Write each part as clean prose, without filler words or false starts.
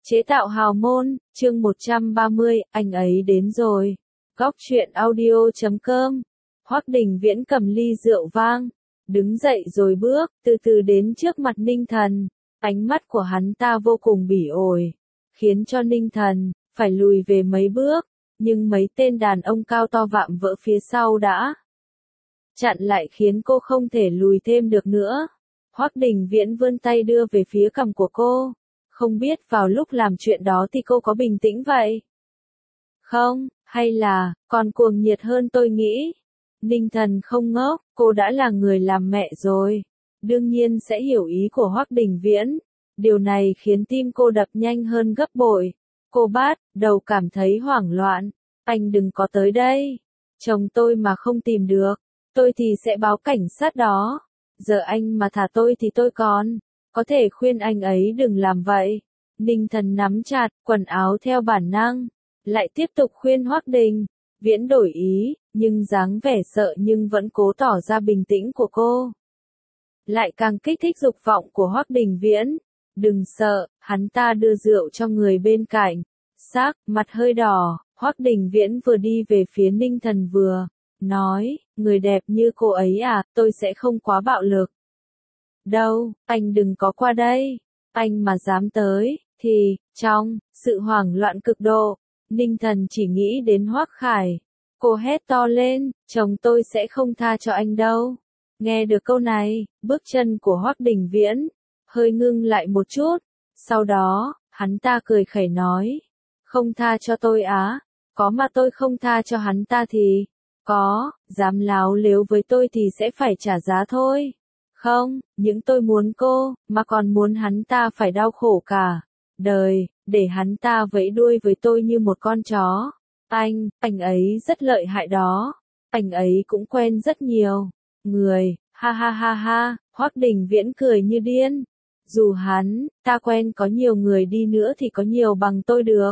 Chế tạo hào môn, chương 130, anh ấy đến rồi. Góc truyện audio.com. Hoắc Đình Viễn cầm ly rượu vang, đứng dậy rồi bước, từ từ đến trước mặt Ninh Thần. Ánh mắt của hắn ta vô cùng bỉ ổi, khiến cho Ninh Thần phải lùi về mấy bước, nhưng mấy tên đàn ông cao to vạm vỡ phía sau đã chặn lại khiến cô không thể lùi thêm được nữa. Hoắc Đình Viễn vươn tay đưa về phía cằm của cô. Không biết vào lúc làm chuyện đó thì cô có bình tĩnh vậy không, hay là còn cuồng nhiệt hơn tôi nghĩ. Ninh Thần không ngốc, cô đã là người làm mẹ rồi, đương nhiên sẽ hiểu ý của Hoắc Đình Viễn. Điều này khiến tim cô đập nhanh hơn gấp bội. Cô bắt đầu cảm thấy hoảng loạn. Anh đừng có tới đây. Chồng tôi mà không tìm được, tôi thì sẽ báo cảnh sát đó. Giờ anh mà thả tôi thì tôi còn có thể khuyên anh ấy đừng làm vậy. Ninh Thần nắm chặt quần áo theo bản năng, lại tiếp tục khuyên Hoắc Đình Viễn đổi ý, nhưng dáng vẻ sợ nhưng vẫn cố tỏ ra bình tĩnh của cô lại càng kích thích dục vọng của Hoắc Đình Viễn. Đừng sợ, hắn ta đưa rượu cho người bên cạnh. Sắc mặt hơi đỏ, Hoắc Đình Viễn vừa đi về phía Ninh Thần vừa nói, người đẹp như cô ấy à, tôi sẽ không quá bạo lực đâu, anh đừng có qua đây. Anh mà dám tới thì trong sự hoảng loạn cực độ, Ninh Thần chỉ nghĩ đến Hoắc Khải. Cô hét to lên, chồng tôi sẽ không tha cho anh đâu. Nghe được câu này, bước chân của Hoắc Đình Viễn hơi ngưng lại một chút, sau đó hắn ta cười khẩy nói, không tha cho tôi á? Có mà tôi không tha cho hắn ta thì có, dám láo lếu với tôi thì sẽ phải trả giá thôi. Không, những tôi muốn cô, mà còn muốn hắn ta phải đau khổ cả đời, để hắn ta vẫy đuôi với tôi như một con chó. Anh ấy rất lợi hại đó. Anh ấy cũng quen rất nhiều người, ha ha ha ha. Hoắc Đình Viễn cười như điên. Dù hắn ta quen có nhiều người đi nữa thì có nhiều bằng tôi được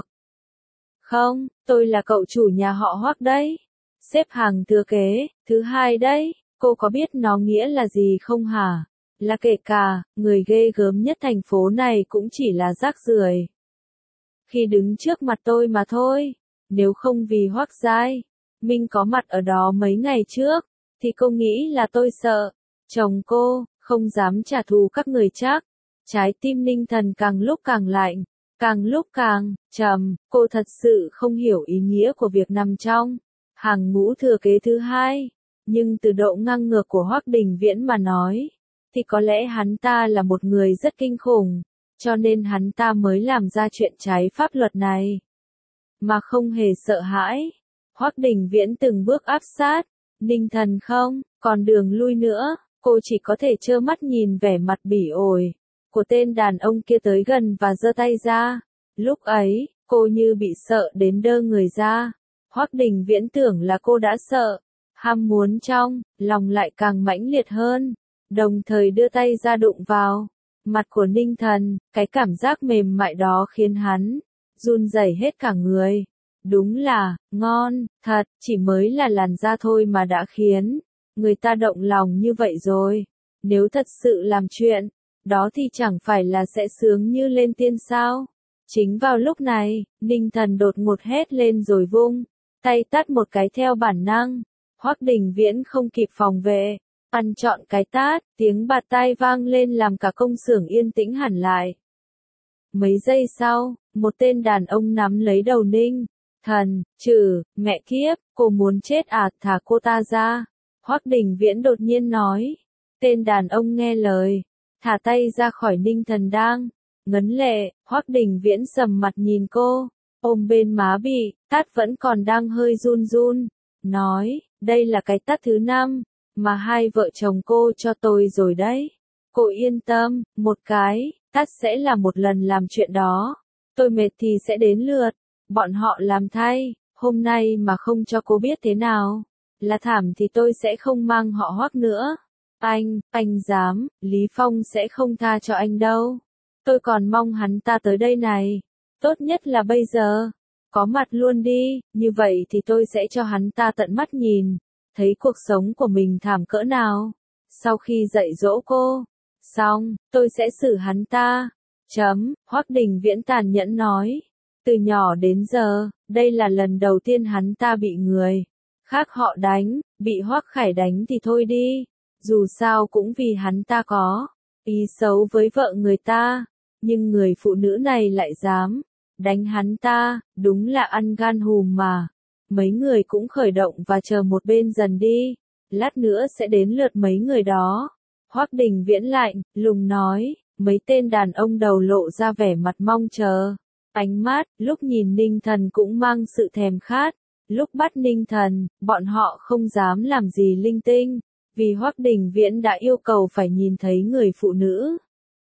không? Tôi là cậu chủ nhà họ Hoắc đấy, xếp hàng thừa kế thứ hai đấy. Cô có biết nó nghĩa là gì không hả? Là kể cả người ghê gớm nhất thành phố này cũng chỉ là rác rưởi khi đứng trước mặt tôi mà thôi. Nếu không vì Hoắc Giai Minh có mặt ở đó mấy ngày trước, thì cô nghĩ là tôi sợ chồng cô không dám trả thù các người chắc. Trái tim Ninh Thần càng lúc càng lạnh, càng lúc càng trầm. Cô thật sự không hiểu ý nghĩa của việc nằm trong hàng ngũ thừa kế thứ hai. Nhưng từ độ ngang ngược của Hoắc Đình Viễn mà nói, thì có lẽ hắn ta là một người rất kinh khủng, cho nên hắn ta mới làm ra chuyện trái pháp luật này mà không hề sợ hãi. Hoắc Đình Viễn từng bước áp sát Ninh Thần không còn đường lui nữa. Cô chỉ có thể trơ mắt nhìn vẻ mặt bỉ ổi của tên đàn ông kia tới gần và giơ tay ra. Lúc ấy, cô như bị sợ đến đơ người ra. Hoắc Đình Viễn tưởng là cô đã sợ, ham muốn trong lòng lại càng mãnh liệt hơn, đồng thời đưa tay ra đụng vào mặt của Ninh Thần. Cái cảm giác mềm mại đó khiến hắn run rẩy hết cả người. Đúng là ngon thật, chỉ mới là làn da thôi mà đã khiến người ta động lòng như vậy rồi. Nếu thật sự làm chuyện đó thì chẳng phải là sẽ sướng như lên tiên sao? Chính vào lúc này, Ninh Thần đột ngột hét lên rồi vung tay tát một cái theo bản năng. Hoắc Đình Viễn không kịp phòng vệ, ăn trọn cái tát. Tiếng bạt tai vang lên làm cả công xưởng yên tĩnh hẳn lại. Mấy giây sau, một tên đàn ông nắm lấy đầu Ninh Thần, mẹ kiếp, cô muốn chết à, thả cô ta ra. Hoắc Đình Viễn đột nhiên nói. Tên đàn ông nghe lời, thả tay ra khỏi Ninh Thần đang ngấn lệ. Hoắc Đình Viễn sầm mặt nhìn cô, ôm bên má bị tát vẫn còn đang hơi run run, nói, đây là cái tát thứ 5 mà hai vợ chồng cô cho tôi rồi đấy. Cô yên tâm, một cái tát sẽ là một lần làm chuyện đó. Tôi mệt thì sẽ đến lượt bọn họ làm thay. Hôm nay mà không cho cô biết thế nào là thảm thì tôi sẽ không mang họ Hoắc nữa. Anh dám, Lý Phong sẽ không tha cho anh đâu. Tôi còn mong hắn ta tới đây này. Tốt nhất là bây giờ có mặt luôn đi, như vậy thì tôi sẽ cho hắn ta tận mắt nhìn thấy cuộc sống của mình thảm cỡ nào. Sau khi dạy dỗ cô xong, tôi sẽ xử hắn ta Hoắc Đình Viễn tàn nhẫn nói. Từ nhỏ đến giờ, đây là lần đầu tiên hắn ta bị người khác họ đánh, bị Hoắc Khải đánh thì thôi đi. Dù sao cũng vì hắn ta có ý xấu với vợ người ta, nhưng người phụ nữ này lại dám đánh hắn ta, đúng là ăn gan hùm mà. Mấy người cũng khởi động và chờ một bên dần đi, lát nữa sẽ đến lượt mấy người đó. Hoắc Đình Viễn lạnh lùng nói, mấy tên đàn ông đầu lộ ra vẻ mặt mong chờ. Ánh mắt, lúc nhìn Ninh Thần cũng mang sự thèm khát, lúc bắt Ninh Thần, bọn họ không dám làm gì linh tinh, vì Hoắc Đình Viễn đã yêu cầu phải nhìn thấy người phụ nữ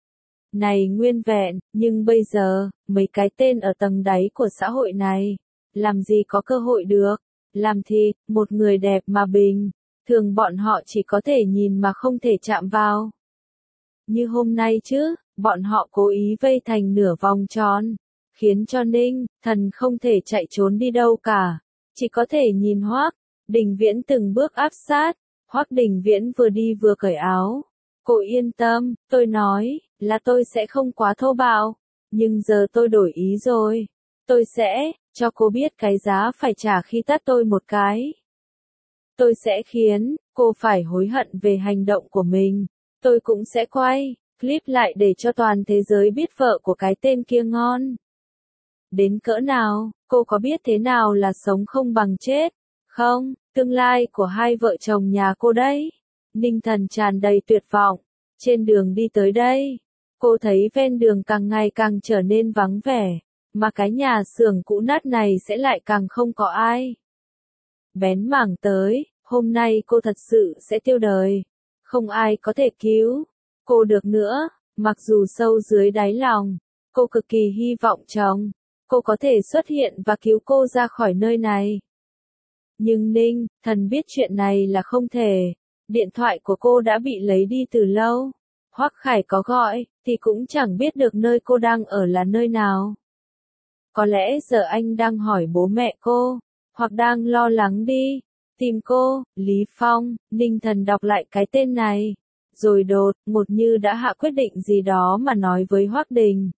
này nguyên vẹn, nhưng bây giờ, mấy cái tên ở tầng đáy của xã hội này, làm gì có cơ hội được, làm thịt, một người đẹp mà bình, thường bọn họ chỉ có thể nhìn mà không thể chạm vào. Như hôm nay chứ, bọn họ cố ý vây thành nửa vòng tròn, khiến cho Ninh Thần không thể chạy trốn đi đâu cả, chỉ có thể nhìn Hoắc Đình Viễn từng bước áp sát. Hoắc Đình Viễn vừa đi vừa cởi áo. Cô yên tâm, tôi nói là tôi sẽ không quá thô bạo, nhưng giờ tôi đổi ý rồi. Tôi sẽ cho cô biết cái giá phải trả khi tát tôi một cái. Tôi sẽ khiến cô phải hối hận về hành động của mình. Tôi cũng sẽ quay clip lại để cho toàn thế giới biết vợ của cái tên kia ngon đến cỡ nào. Cô có biết thế nào là sống không bằng chết không? Tương lai của hai vợ chồng nhà cô đấy. Ninh Thần tràn đầy tuyệt vọng. Trên đường đi tới đây, cô thấy ven đường càng ngày càng trở nên vắng vẻ, mà cái nhà xưởng cũ nát này sẽ lại càng không có ai bén mảng tới. Hôm nay cô thật sự sẽ tiêu đời. Không ai có thể cứu cô được nữa. Mặc dù sâu dưới đáy lòng, cô cực kỳ hy vọng chồng cô có thể xuất hiện và cứu cô ra khỏi nơi này. Nhưng Ninh Thần biết chuyện này là không thể. Điện thoại của cô đã bị lấy đi từ lâu. Hoắc Khải có gọi, thì cũng chẳng biết được nơi cô đang ở là nơi nào. Có lẽ giờ anh đang hỏi bố mẹ cô, hoặc đang lo lắng đi tìm cô. Lý Phong. Ninh Thần đọc lại cái tên này, rồi đột ngột như đã hạ quyết định gì đó mà nói với Hoắc Đình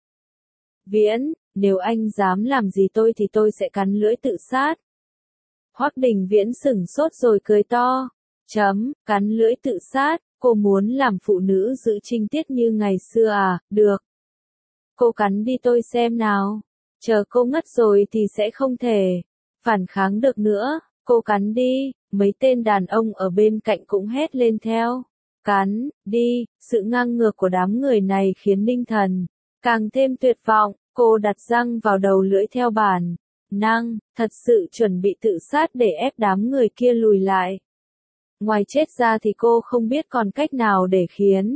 Viễn, nếu anh dám làm gì tôi thì tôi sẽ cắn lưỡi tự sát. Hoắc Đình Viễn sửng sốt rồi cười to. Cắn lưỡi tự sát, cô muốn làm phụ nữ giữ trinh tiết như ngày xưa à? Được. Cô cắn đi tôi xem nào. Chờ cô ngất rồi thì sẽ không thể phản kháng được nữa. Cô cắn đi. Mấy tên đàn ông ở bên cạnh cũng hét lên theo. Cắn đi. Sự ngang ngược của đám người này khiến Ninh Thần càng thêm tuyệt vọng. Cô đặt răng vào đầu lưỡi theo bản năng, thật sự chuẩn bị tự sát để ép đám người kia lùi lại. Ngoài chết ra thì cô không biết còn cách nào để khiến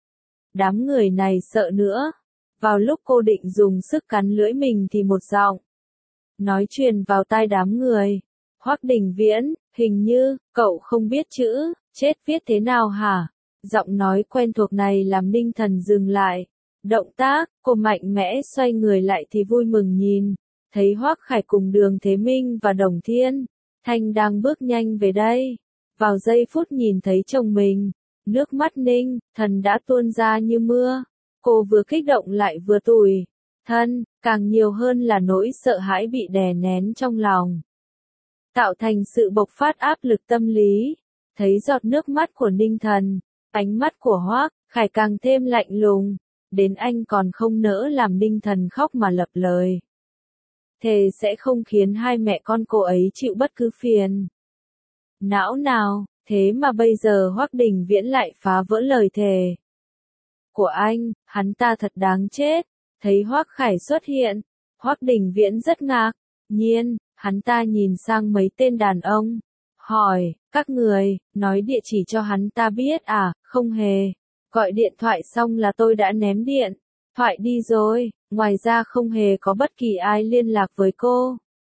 đám người này sợ nữa. Vào lúc cô định dùng sức cắn lưỡi mình thì một giọng nói truyền vào tai đám người. Hoắc Đình Viễn, hình như cậu không biết chữ chết viết thế nào hả? Giọng nói quen thuộc này làm Ninh Thần dừng lại động tác. Cô mạnh mẽ xoay người lại thì vui mừng nhìn thấy Hoắc Khải cùng Đường Thế Minh và Đồng Thiên Thanh đang bước nhanh về đây. Vào giây phút nhìn thấy chồng mình, nước mắt Ninh Thần đã tuôn ra như mưa. Cô vừa kích động lại vừa tủi thân, càng nhiều hơn là nỗi sợ hãi bị đè nén trong lòng, tạo thành sự bộc phát áp lực tâm lý. Thấy giọt nước mắt của Ninh Thần, ánh mắt của Hoắc Khải càng thêm lạnh lùng, đến anh còn không nỡ làm Ninh Thần khóc mà lặp lời thề sẽ không khiến hai mẹ con cô ấy chịu bất cứ phiền não nào. Thế mà bây giờ Hoắc Đình Viễn lại phá vỡ lời thề của anh. Hắn ta thật đáng chết. Thấy Hoắc Khải xuất hiện, Hoắc Đình Viễn rất ngạc nhiên. Hắn ta nhìn sang mấy tên đàn ông, hỏi, các người nói địa chỉ cho hắn ta biết à? Không hề. Gọi điện thoại xong là tôi đã ném điện thoại đi rồi. Ngoài ra không hề có bất kỳ ai liên lạc với cô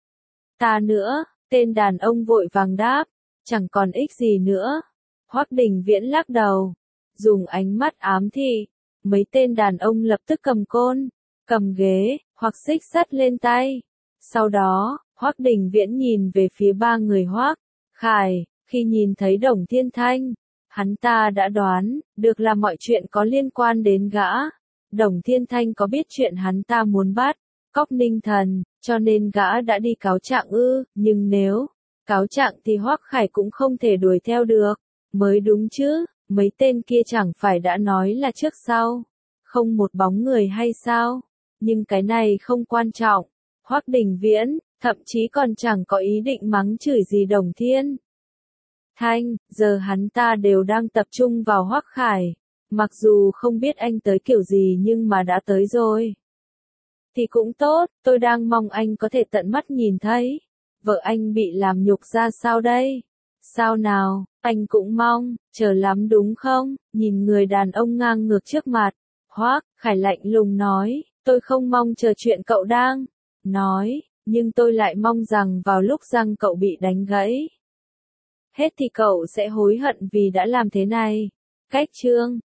ta nữa. Tên đàn ông vội vàng đáp, chẳng còn ích gì nữa. Hoắc Đình Viễn lắc đầu, dùng ánh mắt ám thị. Mấy tên đàn ông lập tức cầm côn, cầm ghế, hoặc xích sắt lên tay. Sau đó, Hoắc Đình Viễn nhìn về phía ba người Hoắc Khải. Khi nhìn thấy Đồng Thiên Thanh, hắn ta đã đoán được là mọi chuyện có liên quan đến gã Đồng Thiên Thanh có biết chuyện hắn ta muốn bắt cóc Ninh Thần, cho nên gã đã đi cáo trạng ư, nhưng nếu cáo trạng thì Hoắc Khải cũng không thể đuổi theo được, mới đúng chứ, mấy tên kia chẳng phải đã nói là trước sau, không một bóng người hay sao, nhưng cái này không quan trọng, Hoắc Đình Viễn, thậm chí còn chẳng có ý định mắng chửi gì Đồng Thiên Thanh, giờ hắn ta đều đang tập trung vào Hoắc Khải, mặc dù không biết anh tới kiểu gì nhưng mà đã tới rồi. Thì cũng tốt, tôi đang mong anh có thể tận mắt nhìn thấy. Vợ anh bị làm nhục ra sao đây? Sao nào, anh cũng mong, chờ lắm đúng không? Nhìn người đàn ông ngang ngược trước mặt. Hoắc Khải lạnh lùng nói, tôi không mong chờ chuyện cậu đang nói, nhưng tôi lại mong rằng vào lúc răng cậu bị đánh gãy hết thì cậu sẽ hối hận vì đã làm thế này. Cách chương